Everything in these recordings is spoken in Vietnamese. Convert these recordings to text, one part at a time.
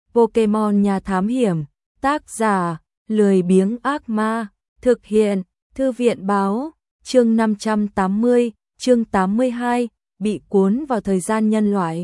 Pokemon nhà thám hiểm, tác giả, lười biếng ác ma, thực hiện, thư viện báo, chương 580, chương 82, bị cuốn vào thời gian nhân loại.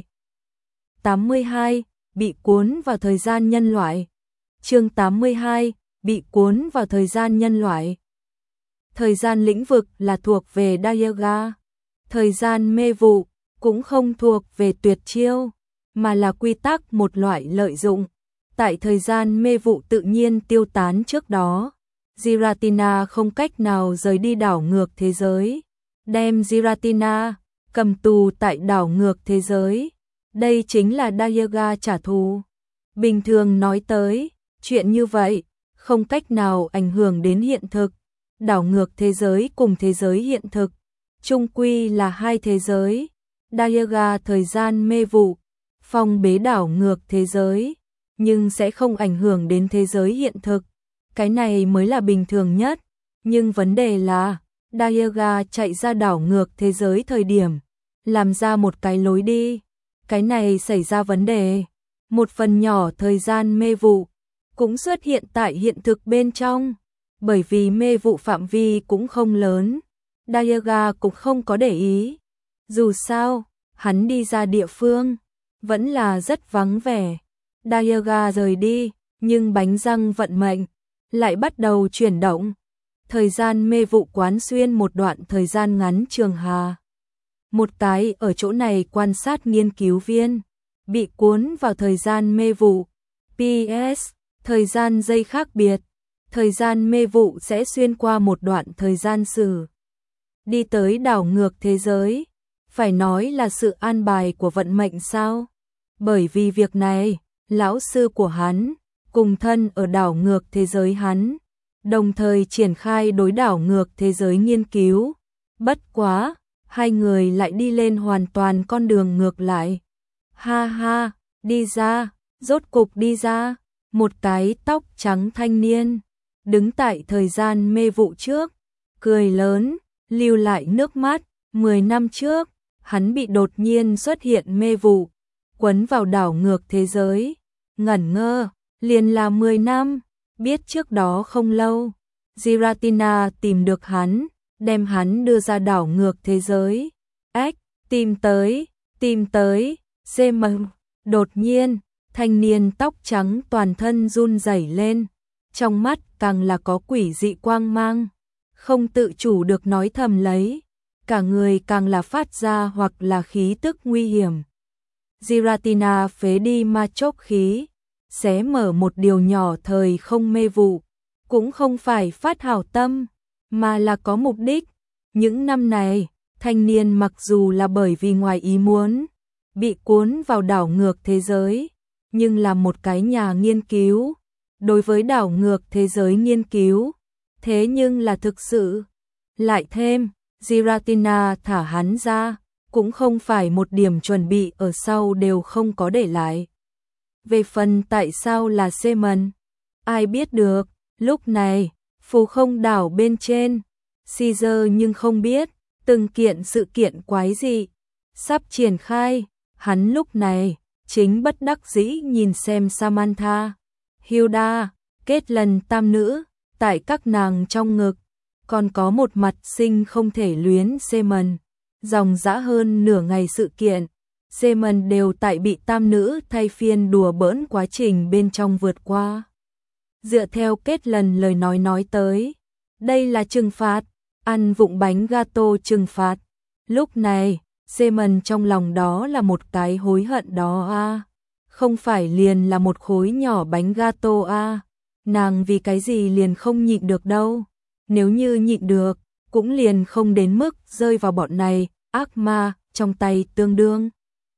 82, bị cuốn vào thời gian nhân loại. Chương 82, bị cuốn vào thời gian nhân loại. Thời gian lĩnh vực là thuộc về Dialga. Thời gian mê vụ cũng không thuộc về tuyệt chiêu, mà là quy tắc một loại lợi dụng. Tại thời gian mê vụ tự nhiên tiêu tán trước đó, Giratina không cách nào rời đi đảo ngược thế giới, đem Giratina cầm tù tại đảo ngược thế giới. Đây chính là Dialga trả thù. Bình thường nói tới, chuyện như vậy không cách nào ảnh hưởng đến hiện thực. Đảo ngược thế giới cùng thế giới hiện thực chung quy là hai thế giới. Dialga thời gian mê vụ phong bế đảo ngược thế giới, nhưng sẽ không ảnh hưởng đến thế giới hiện thực. Cái này mới là bình thường nhất. Nhưng vấn đề là Dialga chạy ra đảo ngược thế giới thời điểm làm ra một cái lối đi. Cái này xảy ra vấn đề. Một phần nhỏ thời gian mê vụ cũng xuất hiện tại hiện thực bên trong. Bởi vì mê vụ phạm vi cũng không lớn, Dialga cũng không có để ý. Dù sao, hắn đi ra địa phương vẫn là rất vắng vẻ. Dialga rời đi, nhưng bánh răng vận mệnh lại bắt đầu chuyển động. Thời gian mê vụ quán xuyên một đoạn thời gian ngắn trường hà. Một cái ở chỗ này quan sát nghiên cứu viên bị cuốn vào thời gian mê vụ. PS, thời gian giây khác biệt. Thời gian mê vụ sẽ xuyên qua một đoạn thời gian sử. Đi tới đảo ngược thế giới. Phải nói là sự an bài của vận mệnh sao? Bởi vì việc này, lão sư của hắn cùng thân ở đảo ngược thế giới hắn, đồng thời triển khai đối đảo ngược thế giới nghiên cứu. Bất quá, hai người lại đi lên hoàn toàn con đường ngược lại. Ha ha, đi ra, rốt cục đi ra, một cái tóc trắng thanh niên đứng tại thời gian mê vụ trước, cười lớn, lưu lại nước mắt. 10 năm trước, hắn bị đột nhiên xuất hiện mê vụ, quấn vào đảo ngược thế giới. Ngẩn ngơ, liền là 10 năm, biết trước đó không lâu, Giratina tìm được hắn, đem hắn đưa ra đảo ngược thế giới. Ách, tìm tới, Semen. Đột nhiên, thanh niên tóc trắng toàn thân run rẩy lên, trong mắt càng là có quỷ dị quang mang, không tự chủ được nói thầm lấy, cả người càng là phát ra hoặc là khí tức nguy hiểm. Giratina phế đi ma chốc khí, xé mở một điều nhỏ thời không mê vụ, cũng không phải phát hảo tâm, mà là có mục đích. Những năm này, thanh niên mặc dù là bởi vì ngoài ý muốn, bị cuốn vào đảo ngược thế giới, nhưng là một cái nhà nghiên cứu. Đối với đảo ngược thế giới nghiên cứu, thế nhưng là thực sự. Lại thêm, Giratina thả hắn ra, cũng không phải một điểm chuẩn bị ở sau đều không có để lại. Về phần tại sao là Semen, ai biết được. Lúc này, phù không đảo bên trên, Caesar nhưng không biết, từng kiện sự kiện quái dị sắp triển khai. Hắn lúc này, chính bất đắc dĩ nhìn xem Samantha, Hilda, kết lần tam nữ, tại các nàng trong ngực, còn có một mặt sinh không thể luyến Semen. Dòng dã hơn nửa ngày sự kiện, Semen đều tại bị tam nữ thay phiên đùa bỡn quá trình bên trong vượt qua. Dựa theo kết lần lời nói tới, đây là trừng phạt, ăn vụng bánh gato trừng phạt. Lúc này, Semen trong lòng đó là một cái hối hận đó a. Không phải liền là một khối nhỏ bánh gato a. Nàng vì cái gì liền không nhịn được đâu. Nếu như nhịn được, cũng liền không đến mức rơi vào bọn này, ác ma, trong tay tương đương.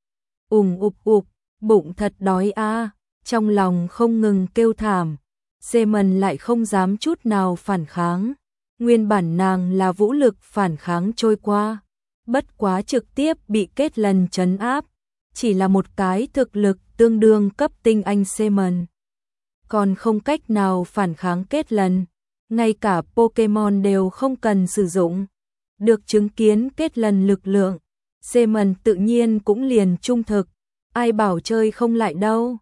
Ục, bụng thật đói a, trong lòng không ngừng kêu thảm. Semen lại không dám chút nào phản kháng. Nguyên bản nàng là vũ lực phản kháng trôi qua, bất quá trực tiếp bị kết lần trấn áp. Chỉ là một cái thực lực tương đương cấp tinh anh Semen, còn không cách nào phản kháng kết lần. Ngay cả Pokemon đều không cần sử dụng. Được chứng kiến kết lần lực lượng, Semen tự nhiên cũng liền trung thực. Ai bảo chơi không lại đâu.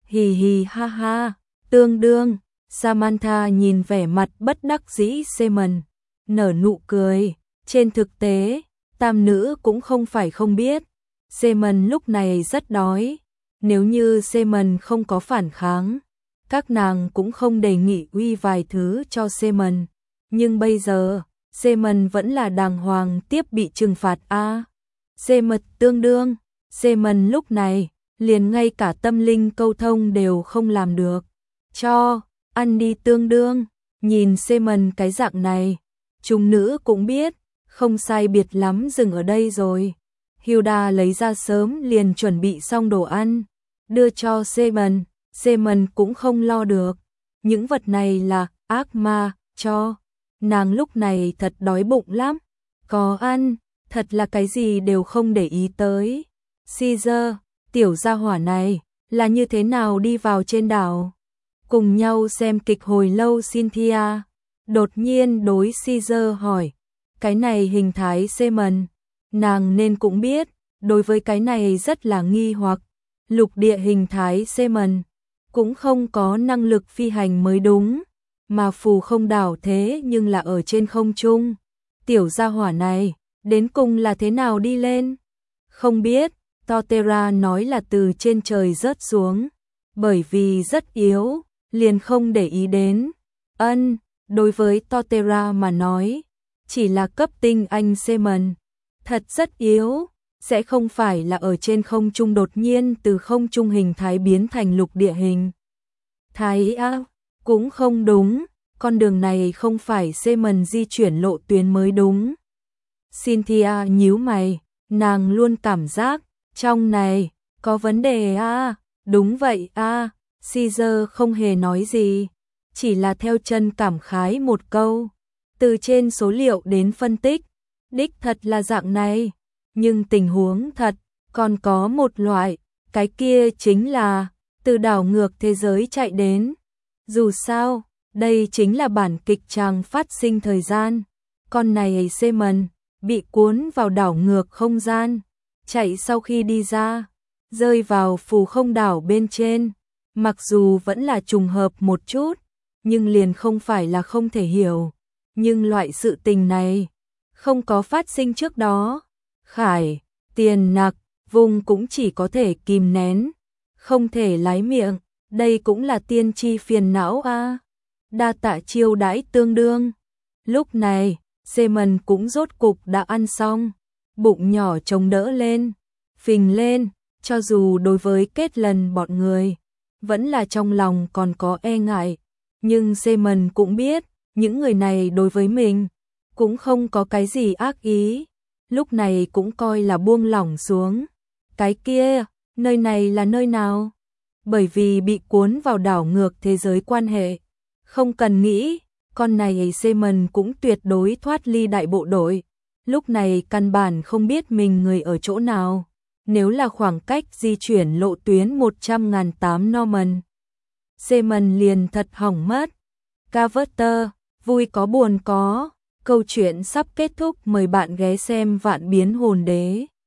Hì hì ha ha, tương đương. Samantha nhìn vẻ mặt bất đắc dĩ Simon, nở nụ cười. Trên thực tế, tam nữ cũng không phải không biết. Simon lúc này rất đói. Nếu như Simon không có phản kháng, các nàng cũng không đề nghị uy vài thứ cho Simon. Nhưng bây giờ, Simon vẫn là đàng hoàng tiếp bị trừng phạt a. Simon tương đương. Simon lúc này, liền ngay cả tâm linh câu thông đều không làm được. Cho, ăn đi tương đương. Nhìn Simon cái dạng này, chúng nữ cũng biết, không sai biệt lắm dừng ở đây rồi. Hilda lấy ra sớm liền chuẩn bị xong đồ ăn, đưa cho Simon. Simon cũng không lo được. Những vật này là ác ma cho. Nàng lúc này thật đói bụng lắm. Có ăn, thật là cái gì đều không để ý tới. Caesar, tiểu gia hỏa này, là như thế nào đi vào trên đảo? Cùng nhau xem kịch hồi lâu Cynthia đột nhiên đối Caesar hỏi. Cái này hình thái Simon, nàng nên cũng biết, đối với cái này rất là nghi hoặc. Lục địa hình thái Simon cũng không có năng lực phi hành mới đúng, mà phù không đảo thế nhưng là ở trên không trung. Tiểu gia hỏa này, đến cùng là thế nào đi lên? Không biết, Torterra nói là từ trên trời rớt xuống, bởi vì rất yếu, liền không để ý đến. Đối với Torterra mà nói, chỉ là cấp tinh anh Simon, thật rất yếu, sẽ không phải là ở trên không trung đột nhiên từ không trung hình thái biến thành lục địa hình thái á, cũng không đúng, con đường này không phải Simon di chuyển lộ tuyến mới đúng. Cynthia nhíu mày, nàng luôn cảm giác trong này có vấn đề a. Đúng vậy a. Caesar không hề nói gì, chỉ là theo chân cảm khái một câu. Từ trên số liệu đến phân tích, đích thật là dạng này, nhưng tình huống thật còn có một loại, cái kia chính là từ đảo ngược thế giới chạy đến. Dù sao, đây chính là bản kịch tràng phát sinh thời gian. Con này Simon bị cuốn vào đảo ngược không gian, chạy sau khi đi ra, rơi vào phù không đảo bên trên. Mặc dù vẫn là trùng hợp một chút, nhưng liền không phải là không thể hiểu. Nhưng loại sự tình này không có phát sinh trước đó. Khải, Tiền Nặc, Vùng cũng chỉ có thể kìm nén, không thể lái miệng. Đây cũng là tiên tri phiền não a. Đa tạ chiêu đãi tương đương. Lúc này, Simon cũng rốt cục đã ăn xong, bụng nhỏ chống đỡ lên, phình lên, cho dù đối với kết lần bọn người, vẫn là trong lòng còn có e ngại, nhưng Simon cũng biết, những người này đối với mình cũng không có cái gì ác ý, lúc này cũng coi là buông lỏng xuống. Cái kia, nơi này là nơi nào? Bởi vì bị cuốn vào đảo ngược thế giới quan hệ, không cần nghĩ, con này Simon cũng tuyệt đối thoát ly đại bộ đội, lúc này căn bản không biết mình người ở chỗ nào. Nếu là khoảng cách di chuyển lộ tuyến 100.800 Norman, Simon liền thật hỏng mất. Carver, vui có buồn có, câu chuyện sắp kết thúc, mời bạn ghé xem Vạn Biến Hồn Đế.